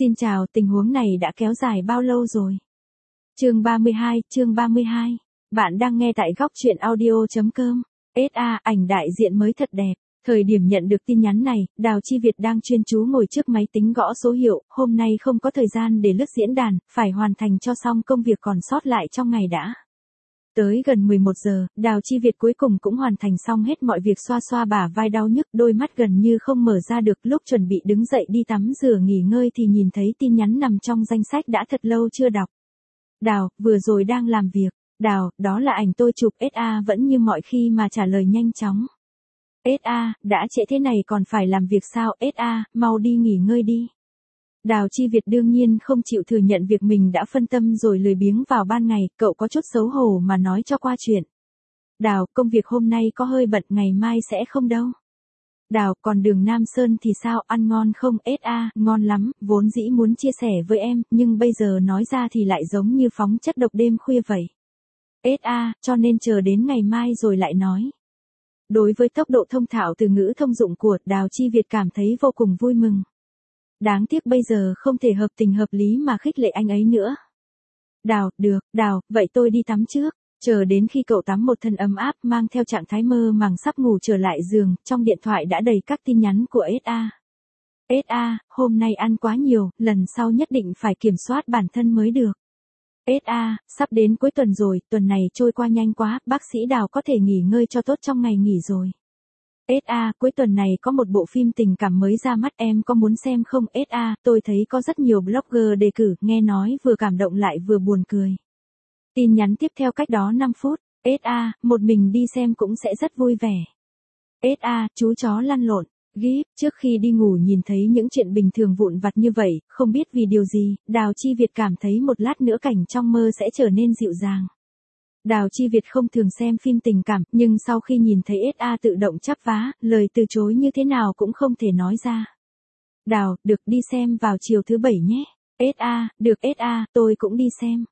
Xin chào, tình huống này đã kéo dài bao lâu rồi? Chương 32. Bạn đang nghe tại góc truyện audio.com. Ảnh đại diện mới thật đẹp. Thời điểm nhận được tin nhắn này, Đào Chi Việt đang chuyên chú ngồi trước máy tính gõ số hiệu, hôm nay không có thời gian để lướt diễn đàn, phải hoàn thành cho xong công việc còn sót lại trong ngày đã. Tới gần 11 giờ, Đào Chi Việt cuối cùng cũng hoàn thành xong hết mọi việc, xoa xoa bả vai đau nhức, đôi mắt gần như không mở ra được, lúc chuẩn bị đứng dậy đi tắm rửa nghỉ ngơi thì nhìn thấy tin nhắn nằm trong danh sách đã thật lâu chưa đọc. Đào, vừa rồi đang làm việc. Đào, đó là ảnh tôi chụp. Vẫn như mọi khi mà trả lời nhanh chóng. Đã trễ thế này còn phải làm việc sao? Mau đi nghỉ ngơi đi. Đào Chi Việt đương nhiên không chịu thừa nhận việc mình đã phân tâm rồi lười biếng vào ban ngày, cậu có chút xấu hổ mà nói cho qua chuyện. Đào, công việc hôm nay có hơi bận, ngày mai sẽ không đâu. Đào, còn đường Nam Sơn thì sao, ăn ngon không? Ngon lắm, vốn dĩ muốn chia sẻ với em, nhưng bây giờ nói ra thì lại giống như phóng chất độc đêm khuya vậy. Cho nên chờ đến ngày mai rồi lại nói. Đối với tốc độ thông thạo từ ngữ thông dụng của Đào Chi Việt cảm thấy vô cùng vui mừng. Đáng tiếc bây giờ không thể hợp tình hợp lý mà khích lệ anh ấy nữa. Đào, được, Đào, vậy tôi đi tắm trước. Chờ đến khi cậu tắm một thân ấm áp mang theo trạng thái mơ màng sắp ngủ trở lại giường, trong điện thoại đã đầy các tin nhắn của hôm nay ăn quá nhiều, lần sau nhất định phải kiểm soát bản thân mới được. Sắp đến cuối tuần rồi, tuần này trôi qua nhanh quá, bác sĩ Đào có thể nghỉ ngơi cho tốt trong ngày nghỉ rồi. Cuối tuần này có một bộ phim tình cảm mới ra mắt, em có muốn xem không? Tôi thấy có rất nhiều blogger đề cử, nghe nói vừa cảm động lại vừa buồn cười. Tin nhắn tiếp theo cách đó 5 phút. Một mình đi xem cũng sẽ rất vui vẻ. Chú chó lăn lộn. GIF, trước khi đi ngủ nhìn thấy những chuyện bình thường vụn vặt như vậy, không biết vì điều gì, Đào Chi Việt cảm thấy một lát nữa cảnh trong mơ sẽ trở nên dịu dàng. Đào Chi Việt không thường xem phim tình cảm, nhưng sau khi nhìn thấy tự động chắp vá, lời từ chối như thế nào cũng không thể nói ra. Đào, được, đi xem vào chiều thứ Bảy nhé. Được, tôi cũng đi xem.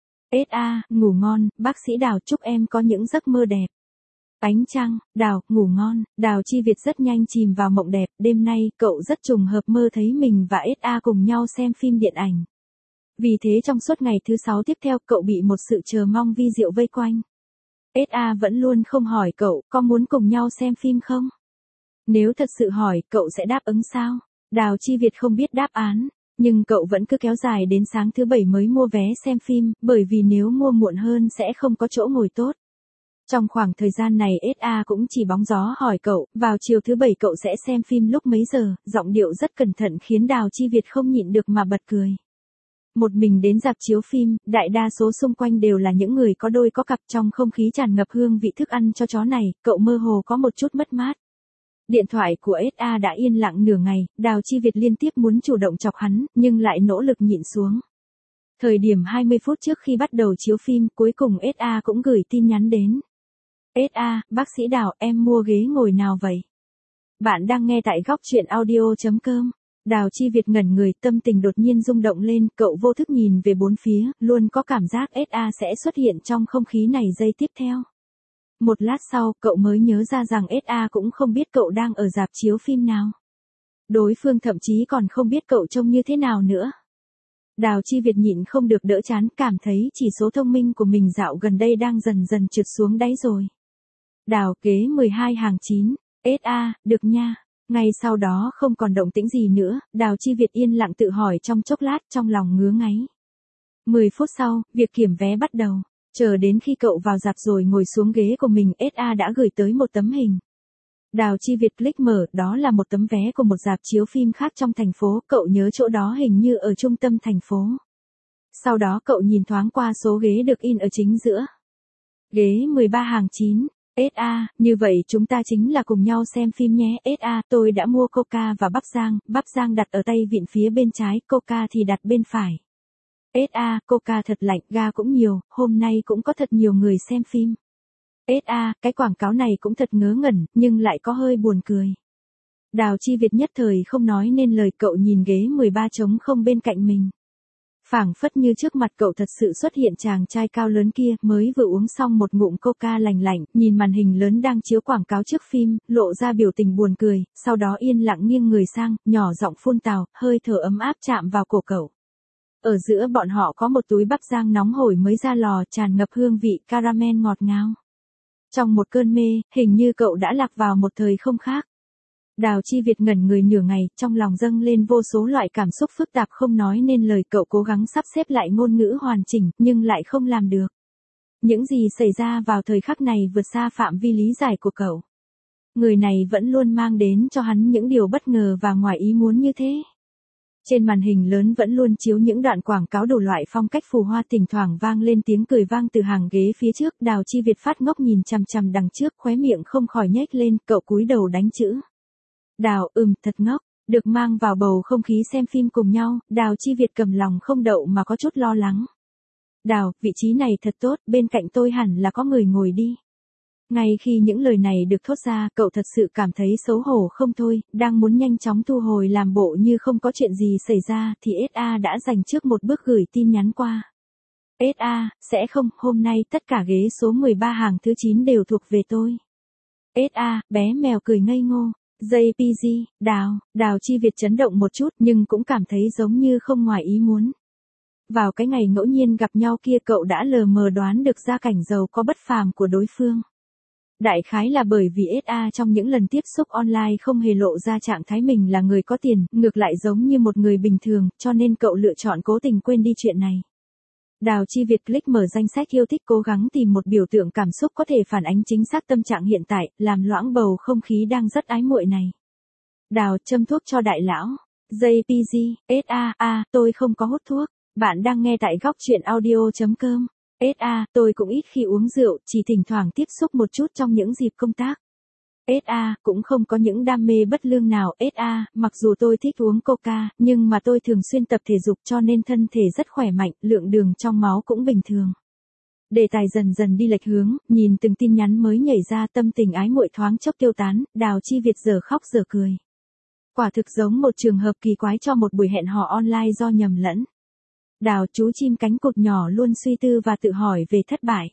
Ngủ ngon, bác sĩ Đào, chúc em có những giấc mơ đẹp. Ánh trăng, Đào, ngủ ngon. Đào Chi Việt rất nhanh chìm vào mộng đẹp, đêm nay, cậu rất trùng hợp mơ thấy mình và cùng nhau xem phim điện ảnh. Vì thế trong suốt ngày thứ 6 tiếp theo, cậu bị một sự chờ mong vi diệu vây quanh. Vẫn luôn không hỏi cậu, có muốn cùng nhau xem phim không? Nếu thật sự hỏi, cậu sẽ đáp ứng sao? Đào Chi Việt không biết đáp án, nhưng cậu vẫn cứ kéo dài đến sáng thứ Bảy mới mua vé xem phim, bởi vì nếu mua muộn hơn sẽ không có chỗ ngồi tốt. Trong khoảng thời gian này cũng chỉ bóng gió hỏi cậu, vào chiều thứ Bảy cậu sẽ xem phim lúc mấy giờ, giọng điệu rất cẩn thận khiến Đào Chi Việt không nhịn được mà bật cười. Một mình đến rạp chiếu phim, đại đa số xung quanh đều là những người có đôi có cặp, trong không khí tràn ngập hương vị thức ăn cho chó này, cậu mơ hồ có một chút mất mát. Điện thoại của đã yên lặng nửa ngày, Đào Chi Việt liên tiếp muốn chủ động chọc hắn, nhưng lại nỗ lực nhịn xuống. Thời điểm 20 phút trước khi bắt đầu chiếu phim, cuối cùng cũng gửi tin nhắn đến. Bác sĩ Đào, em mua ghế ngồi nào vậy? Bạn đang nghe tại góc truyện audio.com. Đào Chi Việt ngẩn người, tâm tình đột nhiên rung động lên, cậu vô thức nhìn về bốn phía, luôn có cảm giác sẽ xuất hiện trong không khí này giây tiếp theo. Một lát sau, cậu mới nhớ ra rằng cũng không biết cậu đang ở rạp chiếu phim nào. Đối phương thậm chí còn không biết cậu trông như thế nào nữa. Đào Chi Việt nhịn không được đỡ chán, cảm thấy chỉ số thông minh của mình dạo gần đây đang dần dần trượt xuống đáy rồi. Đào, ghế 12 hàng 9. Được nha. Ngay sau đó không còn động tĩnh gì nữa, Đào Chi Việt yên lặng tự hỏi trong chốc lát, trong lòng ngứa ngáy. 10 phút sau, việc kiểm vé bắt đầu. Chờ đến khi cậu vào rạp rồi ngồi xuống ghế của mình, đã gửi tới một tấm hình. Đào Chi Việt click mở, đó là một tấm vé của một rạp chiếu phim khác trong thành phố, cậu nhớ chỗ đó hình như ở trung tâm thành phố. Sau đó cậu nhìn thoáng qua số ghế được in ở chính giữa. Ghế 13 hàng 9. Như vậy chúng ta chính là cùng nhau xem phim nhé. Tôi đã mua Coca và bắp rang đặt ở tay vịn phía bên trái, Coca thì đặt bên phải. Coca thật lạnh, ga cũng nhiều, hôm nay cũng có thật nhiều người xem phim. Cái quảng cáo này cũng thật ngớ ngẩn, nhưng lại có hơi buồn cười. Đào Chi Việt nhất thời không nói nên lời, cậu nhìn ghế 13 trống không bên cạnh mình. Phảng phất như trước mặt cậu thật sự xuất hiện chàng trai cao lớn kia, mới vừa uống xong một ngụm coca lành lạnh, nhìn màn hình lớn đang chiếu quảng cáo trước phim, lộ ra biểu tình buồn cười, sau đó yên lặng nghiêng người sang, nhỏ giọng phun tào, hơi thở ấm áp chạm vào cổ cậu. Ở giữa bọn họ có một túi bắp rang nóng hổi mới ra lò, tràn ngập hương vị caramel ngọt ngào. Trong một cơn mê, hình như cậu đã lạc vào một thời không khác. Đào Chi Việt ngẩn người nửa ngày, trong lòng dâng lên vô số loại cảm xúc phức tạp không nói nên lời, cậu cố gắng sắp xếp lại ngôn ngữ hoàn chỉnh, nhưng lại không làm được. Những gì xảy ra vào thời khắc này vượt xa phạm vi lý giải của cậu. Người này vẫn luôn mang đến cho hắn những điều bất ngờ và ngoài ý muốn như thế. Trên màn hình lớn vẫn luôn chiếu những đoạn quảng cáo đủ loại phong cách phù hoa, thỉnh thoảng vang lên tiếng cười vang từ hàng ghế phía trước. Đào Chi Việt phát ngốc nhìn chằm chằm đằng trước, khóe miệng không khỏi nhếch lên, cậu cúi đầu đánh chữ. Đào, thật ngốc, được mang vào bầu không khí xem phim cùng nhau, Đào Chi Việt cầm lòng không đậu mà có chút lo lắng. Đào, vị trí này thật tốt, bên cạnh tôi hẳn là có người ngồi đi. Ngay khi những lời này được thốt ra, cậu thật sự cảm thấy xấu hổ không thôi, đang muốn nhanh chóng thu hồi làm bộ như không có chuyện gì xảy ra, thì SA đã dành trước một bước gửi tin nhắn qua. SA, sẽ không, hôm nay tất cả ghế số 13 hàng thứ 9 đều thuộc về tôi. SA, bé mèo cười ngây ngô. JPG, Đào Chi Việt chấn động một chút nhưng cũng cảm thấy giống như không ngoài ý muốn. Vào cái ngày ngẫu nhiên gặp nhau kia cậu đã lờ mờ đoán được gia cảnh giàu có bất phàm của đối phương. Đại khái là bởi vì SA trong những lần tiếp xúc online không hề lộ ra trạng thái mình là người có tiền, ngược lại giống như một người bình thường, cho nên cậu lựa chọn cố tình quên đi chuyện này. Đào Chi Việt click mở danh sách yêu thích, cố gắng tìm một biểu tượng cảm xúc có thể phản ánh chính xác tâm trạng hiện tại, làm loãng bầu không khí đang rất ái muội này. Đào, châm thuốc cho đại lão. JPG, tôi không có hút thuốc. Bạn đang nghe tại góc truyện audio.com. Tôi cũng ít khi uống rượu, chỉ thỉnh thoảng tiếp xúc một chút trong những dịp công tác. Cũng không có những đam mê bất lương nào. Mặc dù tôi thích uống coca, nhưng mà tôi thường xuyên tập thể dục cho nên thân thể rất khỏe mạnh, lượng đường trong máu cũng bình thường. Đề tài dần dần đi lệch hướng, nhìn từng tin nhắn mới nhảy ra, tâm tình ái muội thoáng chốc tiêu tán, Đào Chi Việt giờ khóc giờ cười. Quả thực giống một trường hợp kỳ quái cho một buổi hẹn hò online do nhầm lẫn. Đào, chú chim cánh cụt nhỏ luôn suy tư và tự hỏi về thất bại.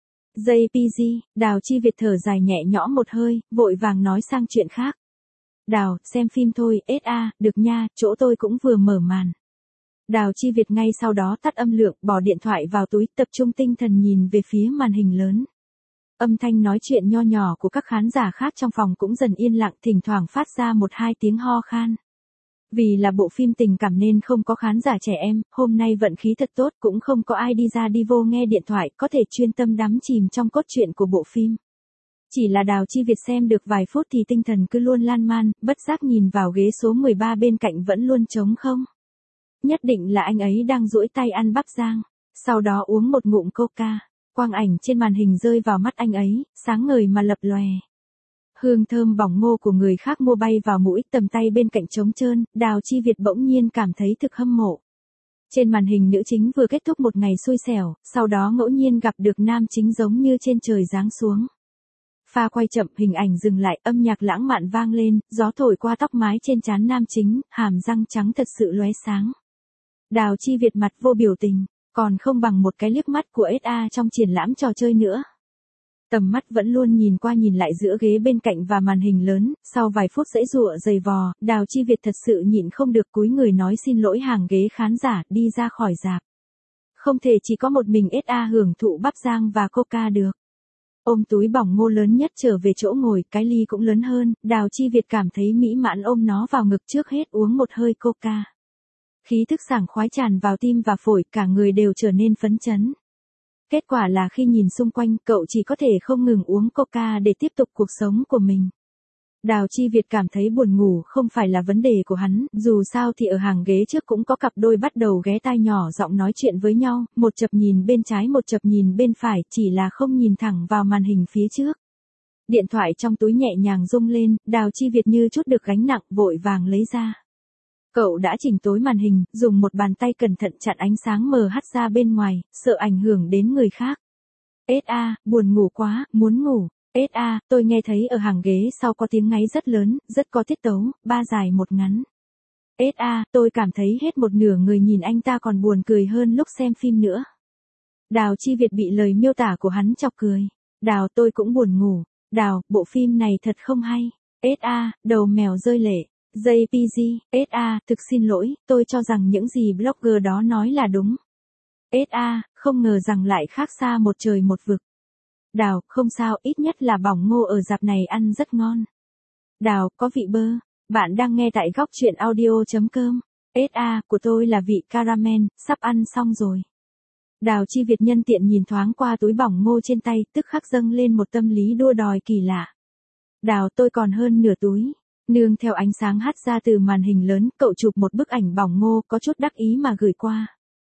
JPG, Đào Chi Việt thở dài nhẹ nhõm một hơi, vội vàng nói sang chuyện khác. Đào, xem phim thôi. Được nha, chỗ tôi cũng vừa mở màn. Đào Chi Việt ngay sau đó tắt âm lượng, bỏ điện thoại vào túi, tập trung tinh thần nhìn về phía màn hình lớn. Âm thanh nói chuyện nho nhỏ của các khán giả khác trong phòng cũng dần yên lặng, thỉnh thoảng phát ra một hai tiếng ho khan. Vì là bộ phim tình cảm nên không có khán giả trẻ em, hôm nay vận khí thật tốt, cũng không có ai đi ra đi vô nghe điện thoại, có thể chuyên tâm đắm chìm trong cốt truyện của bộ phim. Chỉ là Đào Chi Việt xem được vài phút thì tinh thần cứ luôn lan man, bất giác nhìn vào ghế số 13 bên cạnh vẫn luôn trống không. Nhất định là anh ấy đang duỗi tay ăn bắp rang, sau đó uống một ngụm coca. Quang ảnh trên màn hình rơi vào mắt anh ấy, sáng ngời mà lập lòe. Hương thơm bỏng ngô của người khác mua bay vào mũi, tầm tay bên cạnh trống trơn, Đào Chi Việt bỗng nhiên cảm thấy thực hâm mộ. Trên màn hình nữ chính vừa kết thúc một ngày xui xẻo, sau đó ngẫu nhiên gặp được nam chính giống như trên trời giáng xuống. Pha quay chậm, hình ảnh dừng lại, âm nhạc lãng mạn vang lên, gió thổi qua tóc mái trên trán nam chính, hàm răng trắng thật sự lóe sáng. Đào Chi Việt mặt vô biểu tình, còn không bằng một cái liếc mắt của SA trong triển lãm trò chơi nữa. Tầm mắt vẫn luôn nhìn qua nhìn lại giữa ghế bên cạnh và màn hình lớn, sau vài phút giãy giụa giày vò, Đào Chi Việt thật sự nhịn không được cúi người nói xin lỗi hàng ghế khán giả, đi ra khỏi rạp. Không thể chỉ có một mình SA hưởng thụ bắp rang và coca được. Ôm túi bỏng ngô lớn nhất trở về chỗ ngồi, cái ly cũng lớn hơn, Đào Chi Việt cảm thấy mỹ mãn ôm nó vào ngực, trước hết uống một hơi coca. Khí thức sảng khoái tràn vào tim và phổi, cả người đều trở nên phấn chấn. Kết quả là khi nhìn xung quanh, cậu chỉ có thể không ngừng uống coca để tiếp tục cuộc sống của mình. Đào Chi Việt cảm thấy buồn ngủ không phải là vấn đề của hắn, dù sao thì ở hàng ghế trước cũng có cặp đôi bắt đầu ghé tai nhỏ giọng nói chuyện với nhau, một chập nhìn bên trái một chập nhìn bên phải, chỉ là không nhìn thẳng vào màn hình phía trước. Điện thoại trong túi nhẹ nhàng rung lên, Đào Chi Việt như chút được gánh nặng, vội vàng lấy ra. Cậu đã chỉnh tối màn hình, dùng một bàn tay cẩn thận chặn ánh sáng mờ hắt ra bên ngoài, sợ ảnh hưởng đến người khác. Buồn ngủ quá, muốn ngủ. Tôi nghe thấy ở hàng ghế sau có tiếng ngáy rất lớn, rất có tiết tấu, ba dài một ngắn. Tôi cảm thấy hết một nửa người nhìn anh ta còn buồn cười hơn lúc xem phim nữa. Đào Chi Việt bị lời miêu tả của hắn chọc cười. Đào, tôi cũng buồn ngủ. Đào, bộ phim này thật không hay. Đầu mèo rơi lệ. JPG, thực xin lỗi, tôi cho rằng những gì blogger đó nói là đúng. Không ngờ rằng lại khác xa một trời một vực. Đào, không sao, ít nhất là bỏng ngô ở rạp này ăn rất ngon. Đào, có vị bơ. Bạn đang nghe tại góc truyện audio.com. Của tôi là vị caramel, sắp ăn xong rồi. Đào Chi Việt nhân tiện nhìn thoáng qua túi bỏng ngô trên tay, tức khắc dâng lên một tâm lý đua đòi kỳ lạ. Đào, tôi còn hơn nửa túi. Nương theo ánh sáng hắt ra từ màn hình lớn, cậu chụp một bức ảnh bỏng ngô có chút đắc ý mà gửi qua.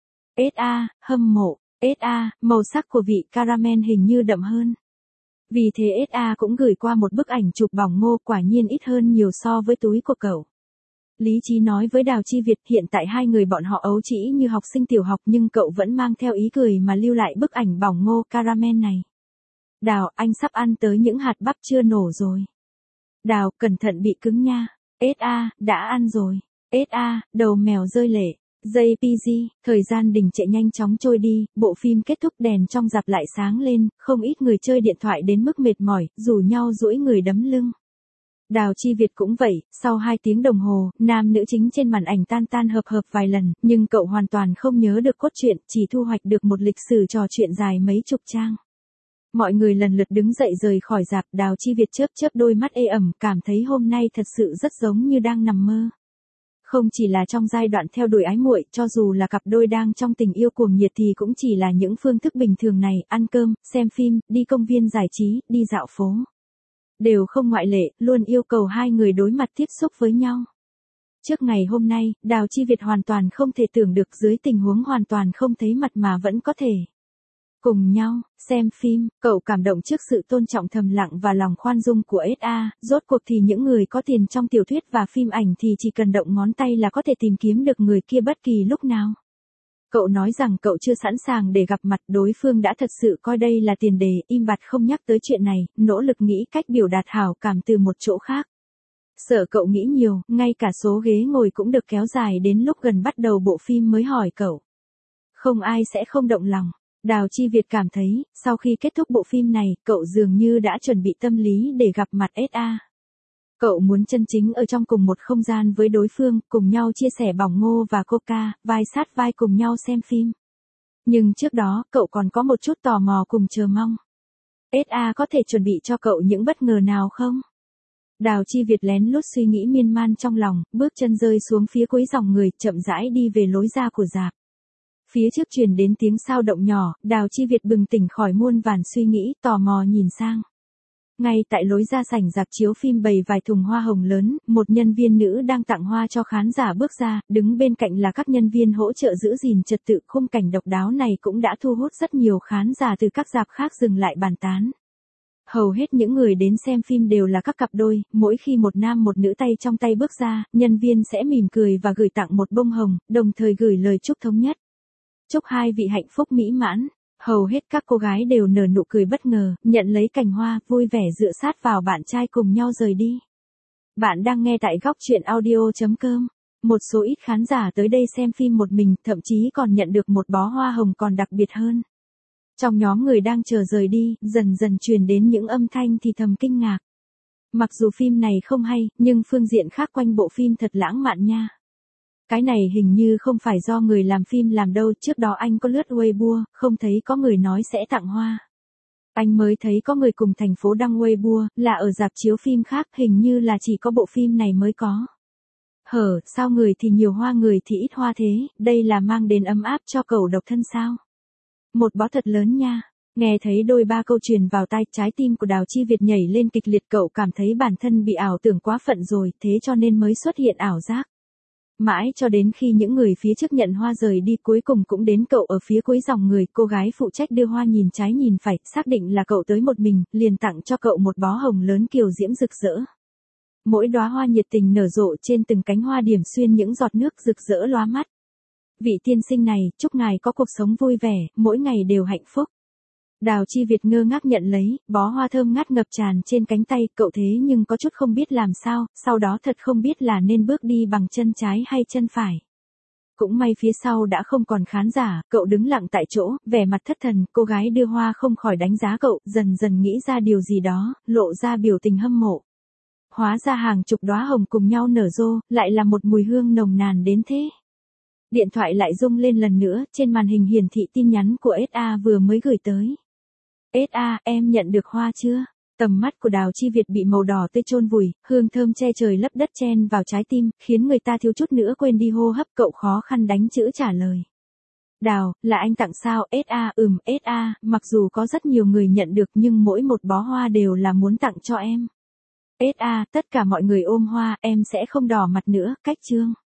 Hâm mộ. Màu sắc của vị caramel hình như đậm hơn. Vì thế cũng gửi qua một bức ảnh chụp bỏng ngô, quả nhiên ít hơn nhiều so với túi của cậu. Lý trí nói với Đào Chi Việt, hiện tại hai người bọn họ ấu trĩ như học sinh tiểu học, nhưng cậu vẫn mang theo ý cười mà lưu lại bức ảnh bỏng ngô caramel này. Đào, anh sắp ăn tới những hạt bắp chưa nổ rồi. Đào, cẩn thận bị cứng nha. Đã ăn rồi. Đầu mèo rơi lệ. JPG, thời gian đình trệ nhanh chóng trôi đi, bộ phim kết thúc, đèn trong rạp lại sáng lên, không ít người chơi điện thoại đến mức mệt mỏi, rủ nhau duỗi người đấm lưng. Đào Chi Việt cũng vậy, sau 2 tiếng đồng hồ, nam nữ chính trên màn ảnh tan hợp vài lần, nhưng cậu hoàn toàn không nhớ được cốt truyện, chỉ thu hoạch được một lịch sử trò chuyện dài mấy chục trang. Mọi người lần lượt đứng dậy rời khỏi rạp, Đào Chi Việt chớp đôi mắt ê ẩm, cảm thấy hôm nay thật sự rất giống như đang nằm mơ. Không chỉ là trong giai đoạn theo đuổi ái muội, cho dù là cặp đôi đang trong tình yêu cuồng nhiệt thì cũng chỉ là những phương thức bình thường này, ăn cơm, xem phim, đi công viên giải trí, đi dạo phố. Đều không ngoại lệ, luôn yêu cầu hai người đối mặt tiếp xúc với nhau. Trước ngày hôm nay, Đào Chi Việt hoàn toàn không thể tưởng được dưới tình huống hoàn toàn không thấy mặt mà vẫn có thể cùng nhau xem phim. Cậu cảm động trước sự tôn trọng thầm lặng và lòng khoan dung của rốt cuộc thì những người có tiền trong tiểu thuyết và phim ảnh thì chỉ cần động ngón tay là có thể tìm kiếm được người kia bất kỳ lúc nào. Cậu nói rằng cậu chưa sẵn sàng để gặp mặt, đối phương đã thật sự coi đây là tiền đề, im bặt không nhắc tới chuyện này, nỗ lực nghĩ cách biểu đạt hảo cảm từ một chỗ khác. Sợ cậu nghĩ nhiều, ngay cả số ghế ngồi cũng được kéo dài đến lúc gần bắt đầu bộ phim mới hỏi cậu. Không ai sẽ không động lòng. Đào Chi Việt cảm thấy, sau khi kết thúc bộ phim này, cậu dường như đã chuẩn bị tâm lý để gặp mặt Cậu muốn chân chính ở trong cùng một không gian với đối phương, cùng nhau chia sẻ bỏng ngô và coca, vai sát vai cùng nhau xem phim. Nhưng trước đó, cậu còn có một chút tò mò cùng chờ mong. có thể chuẩn bị cho cậu những bất ngờ nào không? Đào Chi Việt lén lút suy nghĩ miên man trong lòng, bước chân rơi xuống phía cuối dòng người, chậm rãi đi về lối ra của rạp. Phía trước truyền đến tiếng sao động nhỏ, Đào Chi Việt bừng tỉnh khỏi muôn vàn suy nghĩ, tò mò nhìn sang. Ngay tại lối ra sảnh rạp chiếu phim bày vài thùng hoa hồng lớn, một nhân viên nữ đang tặng hoa cho khán giả bước ra, đứng bên cạnh là các nhân viên hỗ trợ giữ gìn trật tự. Khung cảnh độc đáo này cũng đã thu hút rất nhiều khán giả từ các rạp khác dừng lại bàn tán. Hầu hết những người đến xem phim đều là các cặp đôi, mỗi khi một nam một nữ tay trong tay bước ra, nhân viên sẽ mỉm cười và gửi tặng một bông hồng, đồng thời gửi lời chúc thống nhất. Chúc hai vị hạnh phúc mỹ mãn. Hầu hết các cô gái đều nở nụ cười bất ngờ, nhận lấy cành hoa, vui vẻ dựa sát vào bạn trai cùng nhau rời đi. Bạn đang nghe tại góc truyện audio.com. Một số ít khán giả tới đây xem phim một mình, thậm chí còn nhận được một bó hoa hồng còn đặc biệt hơn. Trong nhóm người đang chờ rời đi, dần dần truyền đến những âm thanh thì thầm kinh ngạc. Mặc dù phim này không hay, nhưng phương diện khác quanh bộ phim thật lãng mạn nha. Cái này hình như không phải do người làm phim làm đâu, trước đó anh có lướt Weibo, không thấy có người nói sẽ tặng hoa. Anh mới thấy có người cùng thành phố đăng Weibo, là ở rạp chiếu phim khác, hình như là chỉ có bộ phim này mới có. Sao người thì nhiều hoa người thì ít hoa thế, đây là mang đến ấm áp cho cậu độc thân sao? Một bó thật lớn nha. Nghe thấy đôi ba câu truyền vào tai, trái tim của Đào Chi Việt nhảy lên kịch liệt, cậu cảm thấy bản thân bị ảo tưởng quá phận rồi, thế cho nên mới xuất hiện ảo giác. Mãi cho đến khi những người phía trước nhận hoa rời đi, cuối cùng cũng đến cậu ở phía cuối dòng người, cô gái phụ trách đưa hoa nhìn trái nhìn phải, xác định là cậu tới một mình, liền tặng cho cậu một bó hồng lớn kiều diễm rực rỡ. Mỗi đóa hoa nhiệt tình nở rộ trên từng cánh hoa điểm xuyên những giọt nước rực rỡ lóa mắt. Vị tiên sinh này, chúc ngài có cuộc sống vui vẻ, mỗi ngày đều hạnh phúc. Đào Chi Việt ngơ ngác nhận lấy, bó hoa thơm ngát ngập tràn trên cánh tay, cậu thế nhưng có chút không biết làm sao, sau đó thật không biết là nên bước đi bằng chân trái hay chân phải. Cũng may phía sau đã không còn khán giả, cậu đứng lặng tại chỗ, vẻ mặt thất thần, cô gái đưa hoa không khỏi đánh giá cậu, dần dần nghĩ ra điều gì đó, lộ ra biểu tình hâm mộ. Hóa ra hàng chục đóa hồng cùng nhau nở rộ, lại là một mùi hương nồng nàn đến thế. Điện thoại lại rung lên lần nữa, trên màn hình hiển thị tin nhắn của SA vừa mới gửi tới. SA, em nhận được hoa chưa? Tầm mắt của Đào Chi Việt bị màu đỏ tươi chôn vùi, hương thơm che trời lấp đất chen vào trái tim, khiến người ta thiếu chút nữa quên đi hô hấp, cậu khó khăn đánh chữ trả lời. Đào, là anh tặng sao? SA, SA, mặc dù có rất nhiều người nhận được nhưng mỗi một bó hoa đều là muốn tặng cho em. SA, tất cả mọi người ôm hoa, em sẽ không đỏ mặt nữa, cách chương.